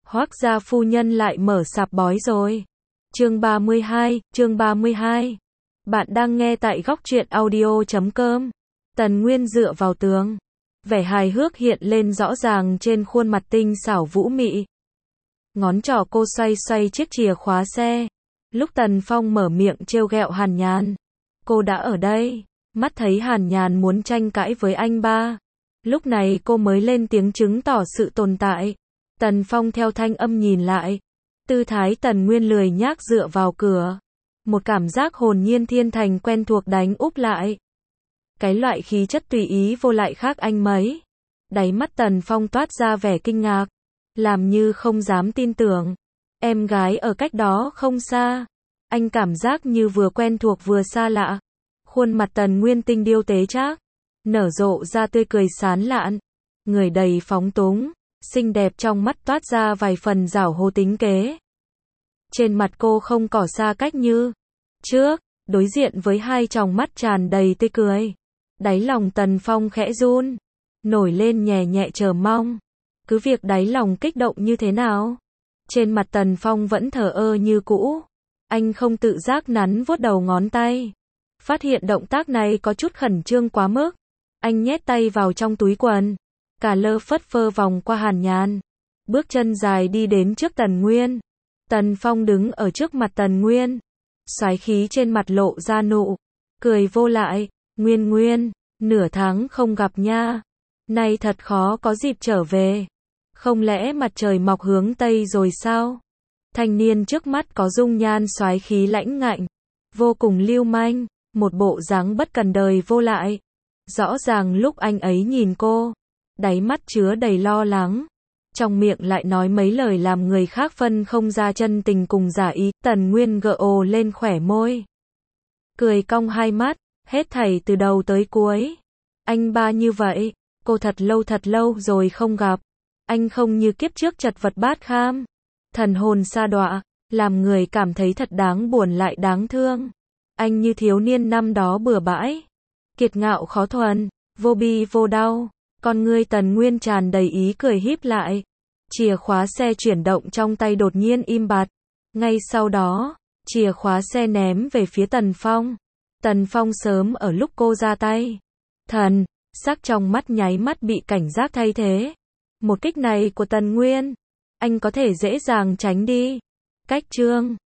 Hoác gia phu nhân lại mở sạp bói rồi. Chương 32. Bạn đang nghe tại góc truyện audio.com. Tần Nguyên dựa vào tường. Vẻ hài hước hiện lên rõ ràng trên khuôn mặt tinh xảo vũ mị. Ngón trỏ cô xoay xoay chiếc chìa khóa xe. Lúc Tần Phong mở miệng trêu ghẹo Hàn Nhàn. Cô đã ở đây. Mắt thấy Hàn Nhàn muốn tranh cãi với anh ba. Lúc này cô mới lên tiếng chứng tỏ sự tồn tại. Tần Phong theo thanh âm nhìn lại. Tư thái Tần Nguyên lười nhác dựa vào cửa. Một cảm giác hồn nhiên thiên thành quen thuộc đánh úp lại. Cái loại khí chất tùy ý vô lại khác anh mấy. Đáy mắt Tần Phong toát ra vẻ kinh ngạc. Làm như không dám tin tưởng. Em gái ở cách đó không xa. Anh cảm giác như vừa quen thuộc vừa xa lạ. Khuôn mặt Tần Nguyên tinh điêu tế trác. Nở rộ ra tươi cười sán lạn. Người đầy phóng túng. Xinh đẹp trong mắt toát ra vài phần giảo hô tính kế. Trên mặt cô không cỏ xa cách như trước, đối diện với hai tròng mắt tràn đầy tươi cười. Đáy lòng Tần Phong khẽ run, nổi lên nhẹ nhẹ chờ mong. Cứ việc đáy lòng kích động như thế nào, trên mặt Tần Phong vẫn thờ ơ như cũ. Anh không tự giác nắn vuốt đầu ngón tay. Phát hiện động tác này có chút khẩn trương quá mức. Anh nhét tay vào trong túi quần. Cả lơ phất phơ vòng qua Hàn Nhàn. Bước chân dài đi đến trước Tần Nguyên. Tần Phong đứng ở trước mặt Tần Nguyên. Soái khí trên mặt lộ ra nụ cười vô lại. Nguyên, nửa tháng không gặp nha. Nay thật khó có dịp trở về. Không lẽ mặt trời mọc hướng Tây rồi sao? Thanh niên trước mắt có dung nhan soái khí lãnh ngạnh. Vô cùng lưu manh. Một bộ dáng bất cần đời vô lại. Rõ ràng lúc anh ấy nhìn cô, đáy mắt chứa đầy lo lắng. Trong miệng lại nói mấy lời làm người khác phân không ra chân tình cùng giả ý. Tần Nguyên gượng ồ lên khỏe môi. Cười cong hai mắt, hết thảy từ đầu tới cuối. Anh ba như vậy, cô thật lâu rồi không gặp. Anh không như kiếp trước chật vật bát kham. Thần hồn sa đọa, làm người cảm thấy thật đáng buồn lại đáng thương. Anh như thiếu niên năm đó bừa bãi. Kiệt ngạo khó thuần, vô bi vô đau. Con ngươi Tần Nguyên tràn đầy ý cười híp lại. Chìa khóa xe chuyển động trong tay đột nhiên im bặt. Ngay sau đó, chìa khóa xe ném về phía Tần Phong. Tần Phong sớm ở lúc cô ra tay. Thần sắc trong mắt nháy mắt bị cảnh giác thay thế. Một kích này của Tần Nguyên, anh có thể dễ dàng tránh đi. Cách chương